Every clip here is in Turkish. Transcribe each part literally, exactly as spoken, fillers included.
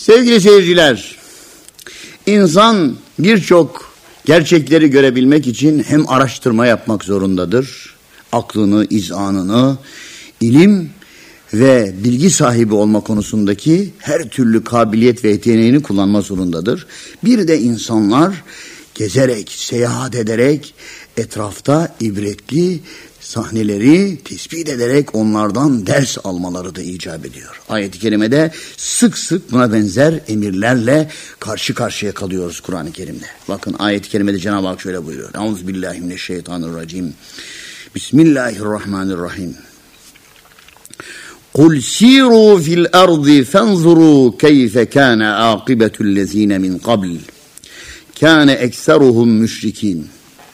Sevgili seyirciler, insan birçok gerçekleri görebilmek için hem araştırma yapmak zorundadır, aklını, izanını, ilim ve bilgi sahibi olma konusundaki her türlü kabiliyet ve yeteneğini kullanma zorundadır. Bir de insanlar gezerek, seyahat ederek, etrafta ibretli sahneleri tespit ederek onlardan ders almaları da icap ediyor. Ayet-i kerimede sık sık buna benzer emirlerle karşı karşıya kalıyoruz Kur'an-ı Kerim'de. Bakın ayet-i kerimede Cenab-ı Hak şöyle buyuruyor. Euzubillahimineşşeytanirracim. Bismillahirrahmanirrahim. Kul siru fil ardı fenzuru keyfe kâne âkibetullezîne min qabl. Kâne ekseruhum müşrikîn.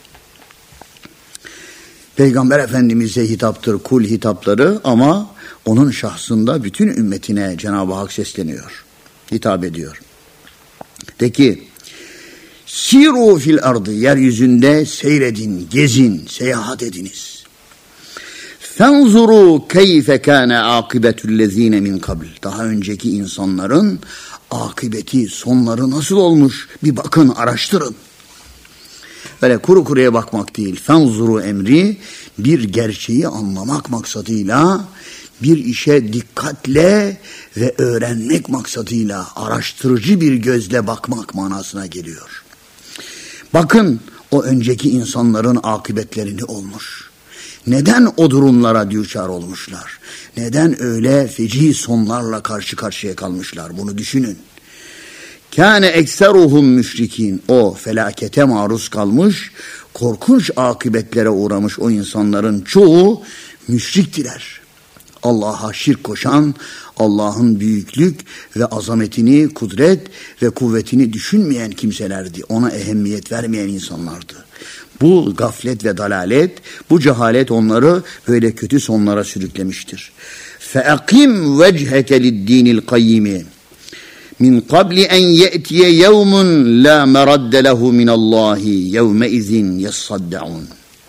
Peygamber Efendimiz'e hitaptır kul hitapları ama onun şahsında bütün ümmetine Cenab-ı Hak sesleniyor, hitap ediyor. De ki, siru fil ardı, yeryüzünde seyredin, gezin, seyahat ediniz. Fenzuru keyfe kâne âkibetullezîne min kabl. Daha önceki insanların akıbeti, sonları nasıl olmuş? Bir bakın, araştırın. Böyle kuru kuruya bakmak değil. Fenzuru emri bir gerçeği anlamak maksadıyla, bir işe dikkatle ve öğrenmek maksadıyla araştırıcı bir gözle bakmak manasına geliyor. Bakın o önceki insanların akıbetleri ne olmuş? Neden o durumlara düçar olmuşlar? Neden öyle feci sonlarla karşı karşıya kalmışlar? Bunu düşünün. Kâne ekseruhum müşrikîn. O felakete maruz kalmış, korkunç akıbetlere uğramış o insanların çoğu müşriktiler. Allah'a şirk koşan, Allah'ın büyüklük ve azametini, kudret ve kuvvetini düşünmeyen kimselerdi. Ona ehemmiyet vermeyen insanlardı. Bu gaflet ve dalalet, bu cehalet onları böyle kötü sonlara sürüklemiştir. فَاَقِمْ وَجْهَكَ لِلدِّينِ الْقَيِّمِ min qabli en ye'tiye yevmun la meradde lehu minallahi yevme izin yassaddaun.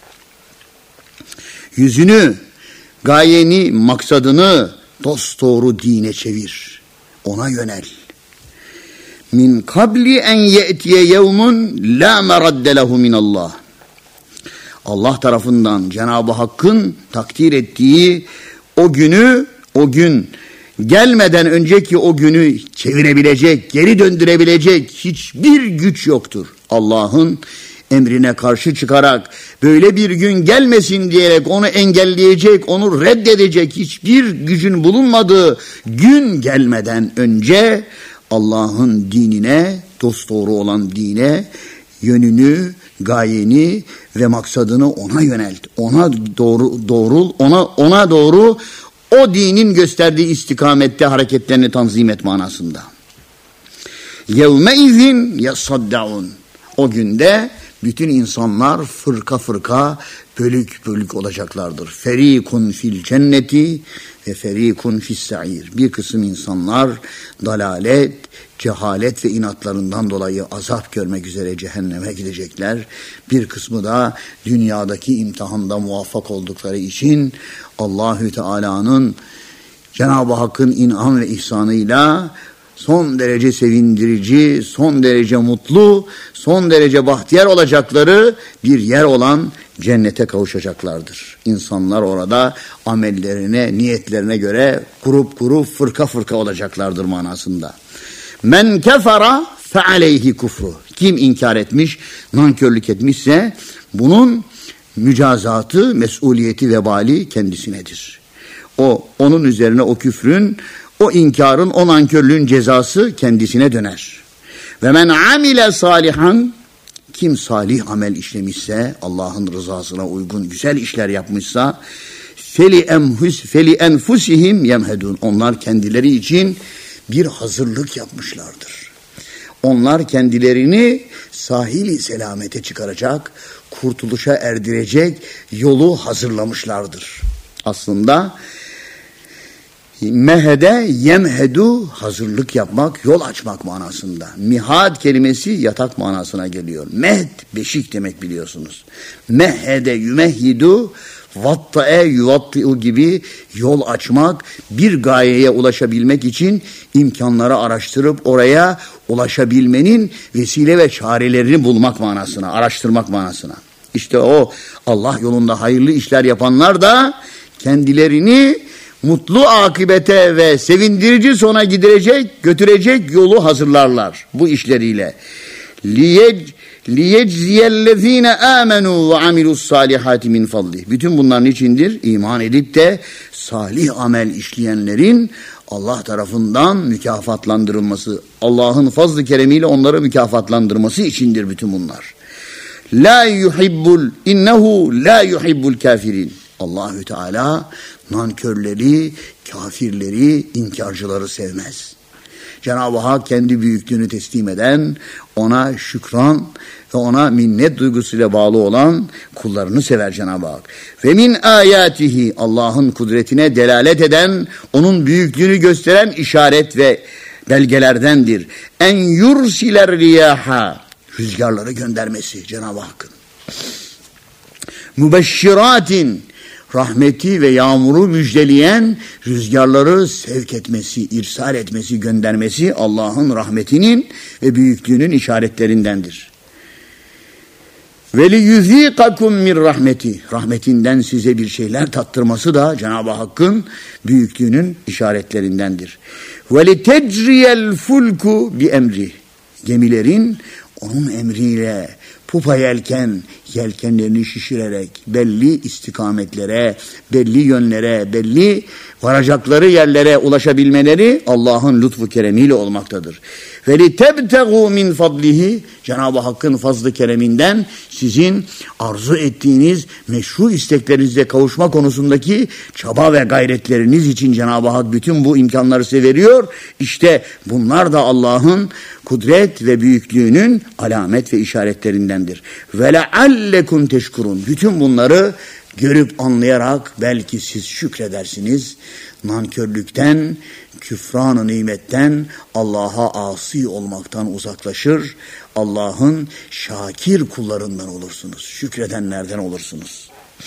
Yüzünü, gayeni, maksadını dosdoğru dine çevir. Ona yönel. Min qabli en ye'tiye yevmun la meradde lehu minallah. Allah tarafından Cenab-ı Hakk'ın takdir ettiği o günü, o gün gelmeden önceki o günü çevirebilecek, geri döndürebilecek hiçbir güç yoktur. Allah'ın emrine karşı çıkarak böyle bir gün gelmesin diyerek onu engelleyecek, onu reddedecek hiçbir gücün bulunmadığı gün gelmeden önce Allah'ın dinine, dosdoğru olan dine yönünü, gayeni ve maksadını ona yönelt. Ona doğru doğrul, ona ona doğru o dinin gösterdiği istikamette hareketlerini tanzim et manasında. Yevme izin yasaddaun. O günde bütün insanlar fırka fırka, bölük bölük olacaklardır. Ferikun fil cenneti ve ferikun fis sa'ir. Bir kısım insanlar dalalet, cehalet ve inatlarından dolayı azap görmek üzere cehenneme gidecekler. Bir kısmı da dünyadaki imtihanda muvaffak oldukları için Allahü Teala'nın, Cenab-ı Hakk'ın inam ve ihsanıyla son derece sevindirici, son derece mutlu, son derece bahtiyar olacakları bir yer olan cennete kavuşacaklardır. İnsanlar orada amellerine, niyetlerine göre grup grup, fırka fırka olacaklardır manasında. Men kefara fe aleyhi kufru. Kim inkar etmiş, nankörlük etmişse bunun mücazatı, mesuliyeti, vebali kendisinedir. O, onun üzerine o küfrün, o inkarın, o nankörlüğün cezası kendisine döner. Ve men amile salihan, kim salih amel işlemişse, Allah'ın rızasına uygun güzel işler yapmışsa, feli emhus feli enfusihim yemhedun. Onlar kendileri için bir hazırlık yapmışlardır. Onlar kendilerini sahil-i selamete çıkaracak, kurtuluşa erdirecek yolu hazırlamışlardır. Aslında mehede yemhedu, hazırlık yapmak, yol açmak manasında. Mihad kelimesi yatak manasına geliyor. Mehd beşik demek biliyorsunuz. Mehede yümehhidu vatta'e yuvatti'u gibi yol açmak, bir gayeye ulaşabilmek için imkanları araştırıp oraya ulaşabilmenin vesile ve çarelerini bulmak manasına, araştırmak manasına. İşte o Allah yolunda hayırlı işler yapanlar da kendilerini mutlu akibete ve sevindirici sona giderecek, götürecek yolu hazırlarlar bu işleriyle. liyecziyellezine amenu ve amilus salihati min fadli. Bütün bunların içindir. İman edip de salih amel işleyenlerin Allah tarafından mükafatlandırılması, Allah'ın fazl-ı keremiyle onları mükafatlandırması içindir bütün bunlar. La yuhibbul innehu la yuhibbul kafirin. Allahü Teala nankörleri, kafirleri, inkarcıları sevmez. Cenab-ı Hak kendi büyüklüğünü teslim eden, ona şükran ve ona minnet duygusuyla bağlı olan kullarını sever Cenab-ı Hak. Ve min ayatihi, Allah'ın kudretine delalet eden, onun büyüklüğünü gösteren işaret ve belgelerdendir. En yursiler riyaha, rüzgarları göndermesi Cenab-ı Hakk'ın. Mübeşşiratin, rahmeti ve yağmuru müjdeleyen rüzgarları sevk etmesi, irsal etmesi, göndermesi Allah'ın rahmetinin ve büyüklüğünün işaretlerindendir. Ve li yuzikakum min rahmeti, rahmetinden size bir şeyler tattırması da Cenab-ı Hakk'ın büyüklüğünün işaretlerindendir. Ve li tecriyel fulku bi emri, gemilerin onun emriyle pupa yelken, yelkenlerini şişirerek belli istikametlere, belli yönlere, belli varacakları yerlere ulaşabilmeleri Allah'ın lütfu keremiyle olmaktadır. Ve li tebtegu min fadlihi, Cenab-ı Hakk'ın fazlı kereminden sizin arzu ettiğiniz meşru isteklerinize kavuşma konusundaki çaba ve gayretleriniz için Cenab-ı Hak bütün bu imkanları size veriyor. İşte bunlar da Allah'ın kudret ve büyüklüğünün alamet ve işaretlerindendir. Ve leallekum teşkurun. Bütün bunları görüp anlayarak belki siz şükredersiniz. Nankörlükten, küfran-ı nimetten, Allah'a asi olmaktan uzaklaşır. Allah'ın şakir kullarından olursunuz. Şükredenlerden olursunuz.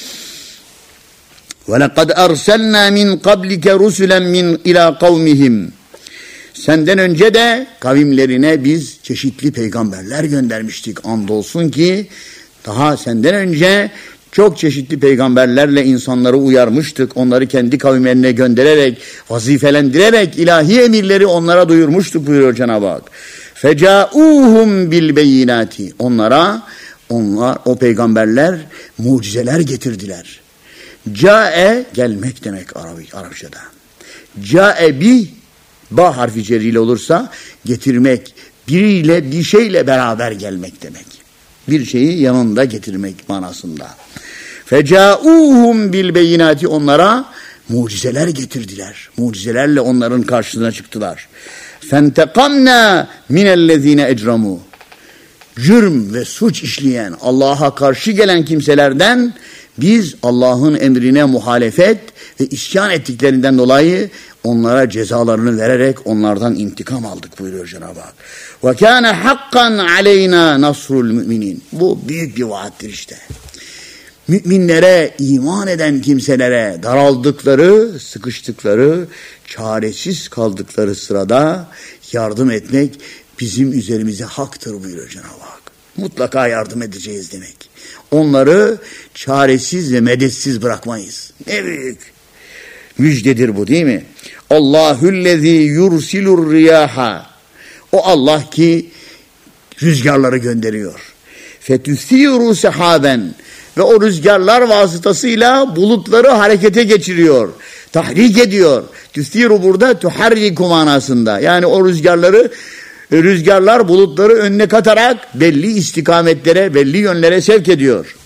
وَلَقَدْ أَرْسَلْنَا مِنْ قَبْلِكَ رُسُلًا مِنْ إِلَى قَوْمِهِمْ. Senden önce de kavimlerine biz çeşitli peygamberler göndermiştik. Andolsun ki daha senden önce çok çeşitli peygamberlerle insanları uyarmıştık. Onları kendi kavimlerine göndererek, vazifelendirerek ilahi emirleri onlara duyurmuştuk buyuruyor Cenab-ı Hak. Fecauhum bil beyinati. Onlara onlar o peygamberler mucizeler getirdiler. Cae gelmek demek Arabi, Arapçada. Cae bi ba harfi cerriyle olursa getirmek, biriyle bir şeyle beraber gelmek demek. Bir şeyi yanında getirmek manasında. Fecauhum bil beyinati, onlara mucizeler getirdiler. Mucizelerle onların karşısına çıktılar. Fentekamna minellezine ecramu. Cürm ve suç işleyen, Allah'a karşı gelen kimselerden biz Allah'ın emrine muhalefet ve isyan ettiklerinden dolayı onlara cezalarını vererek onlardan intikam aldık buyuruyor Cenab-ı Hak. Ve kâne hakkan aleyna nasrul müminin. Bu büyük bir vaattir işte. Müminlere, iman eden kimselere daraldıkları, sıkıştıkları, çaresiz kaldıkları sırada yardım etmek bizim üzerimize haktır buyuruyor Cenab-ı Hak. Mutlaka yardım edeceğiz demek. Onları çaresiz ve medetsiz bırakmayız. Ne büyük müjdedir bu, değil mi? Allahüllezî yursilur riyaha. O Allah ki rüzgarları gönderiyor. Fetüthîru sehaben. Ve o rüzgarlar vasıtasıyla bulutları harekete geçiriyor. Tahrik ediyor. Tüthîru burada tuharriku manasında. Yani o rüzgarları Rüzgarlar bulutları önüne katarak belli istikametlere, belli yönlere sevk ediyor.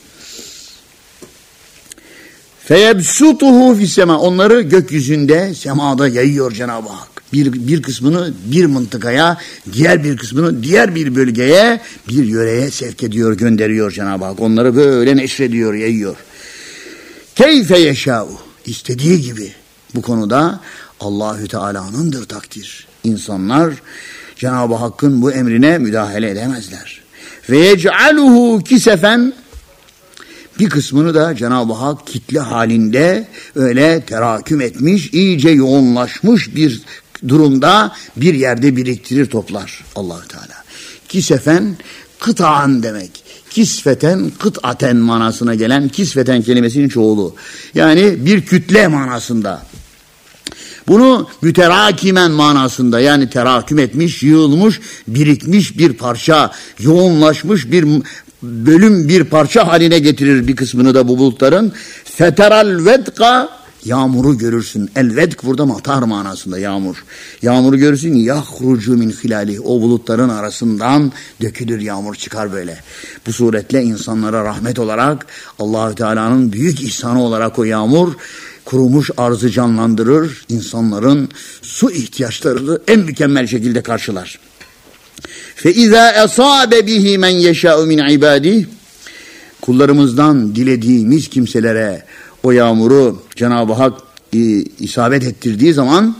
Feyebsutuhu fissema. Onları gökyüzünde, semada yayıyor Cenab-ı Hak. Bir, bir kısmını bir mıntıkaya, diğer bir kısmını diğer bir bölgeye, bir yöreye sevk ediyor, gönderiyor Cenab-ı Hak. Onları böyle neşrediyor, yayıyor. Keyfe yeşâ'u. İstediği gibi. Bu konuda Allahü Teala'nındır takdir. İnsanlar Cenab-ı Hakk'ın bu emrine müdahale edemezler. Ve yec'aluhu kisefen, Bir kısmını da Cenab-ı Hak kitle halinde öyle teraküm etmiş, iyice yoğunlaşmış bir durumda bir yerde biriktirir, toplar Allah-u Teala. Kisefen kıtaan demek. Kisfeten kıtaten manasına gelen kisfeten kelimesinin çoğulu. Yani bir kütle manasında. Bunu müterakimen manasında, yani teraküm etmiş, yığılmış, birikmiş bir parça, yoğunlaşmış bir bölüm, bir parça haline getirir bir kısmını da bu bulutların. Feteral vedka, yağmuru görürsün. El vedk burada matar manasında, yağmur. Yağmuru görürsün. Yahrucu min hilali. O bulutların arasından dökülür, yağmur çıkar böyle. Bu suretle insanlara rahmet olarak, Allah-u Teala'nın büyük ihsanı olarak o yağmur kurumuş arzı canlandırır. İnsanların su ihtiyaçlarını en mükemmel şekilde karşılar. فَاِذَا اَصَابَ بِهِ مَنْ يَشَاءُ مِنْ عِبَادِهِ Kullarımızdan dilediğimiz kimselere o yağmuru Cenab-ı Hak e, isabet ettirdiği zaman,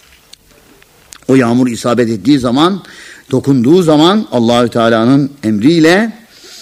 o yağmur isabet ettiği zaman, dokunduğu zaman Allahü Teala'nın emriyle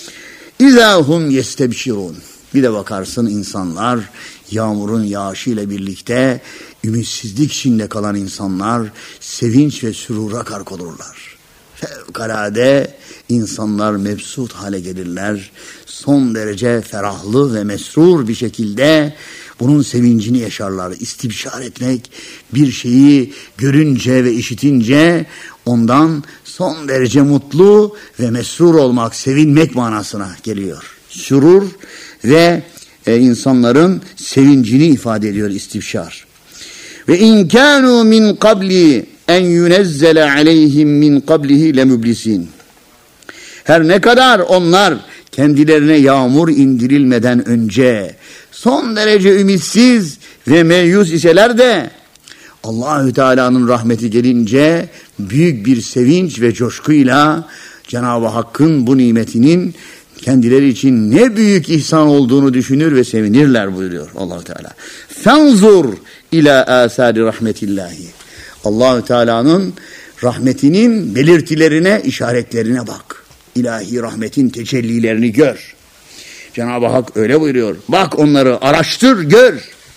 İzahum yestebşirun. Bir de bakarsın insanlar yağmurun yağışıyla birlikte ümitsizlik içinde kalan insanlar sevinç ve sürura gark olurlar. Fevkalade insanlar mebsut hale gelirler. Son derece ferahlı ve mesrur bir şekilde bunun sevincini yaşarlar. İstibşar etmek, bir şeyi görünce ve işitince ondan son derece mutlu ve mesrur olmak, sevinmek manasına geliyor. Sürur ve e, insanların sevincini ifade ediyor istibşar. Ve in kanu min qabli en yunezzele aleyhim min qablihi lemublisin. Her ne kadar onlar kendilerine yağmur indirilmeden önce son derece ümitsiz ve meyus iseler de Allahü Teala'nın rahmeti gelince büyük bir sevinç ve coşkuyla Cenab-ı Hakk'ın bu nimetinin kendileri için ne büyük ihsan olduğunu düşünür ve sevinirler buyuruyor Allah-u Teala. Fenzur ila asari rahmetillahi. Allah-u Teala'nın rahmetinin belirtilerine, işaretlerine bak. İlahi rahmetin tecellilerini gör. Cenab-ı Hak öyle buyuruyor. Bak onları araştır, gör.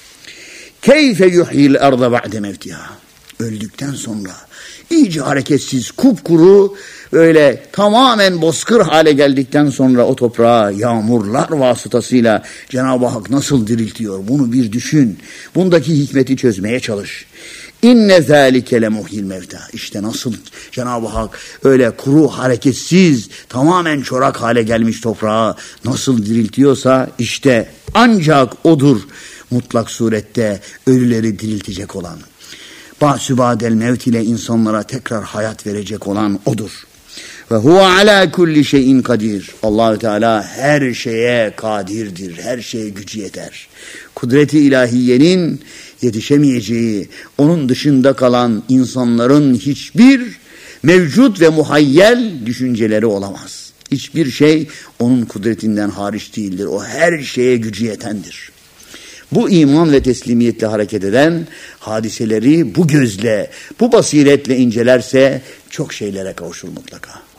Keyfe yuhyil arda ba'de mevtiha. Öldükten sonra iyice hareketsiz, kupkuru, böyle tamamen bozkır hale geldikten sonra o toprağa yağmurlar vasıtasıyla Cenab-ı Hak nasıl diriltiyor? Bunu bir düşün. Bundaki hikmeti çözmeye çalış. İnne zâlike lemuhyil mevta. İşte nasıl Cenab-ı Hak öyle kuru, hareketsiz, tamamen çorak hale gelmiş toprağı nasıl diriltiyorsa işte ancak odur mutlak surette ölüleri diriltecek olan. Ba'sübadel mevt ile insanlara tekrar hayat verecek olan odur. Ve huve ala kulli şeyin kadir. Allahü Teala her şeye kadirdir. Her şeye gücü yeter. Kudreti ilahiyenin yetişemeyeceği, onun dışında kalan insanların hiçbir mevcut ve muhayyel düşünceleri olamaz. Hiçbir şey onun kudretinden hariç değildir. O her şeye gücü yetendir. Bu iman ve teslimiyetle hareket eden hadiseleri bu gözle, bu basiretle incelerse çok şeylere kavuşur mutlaka.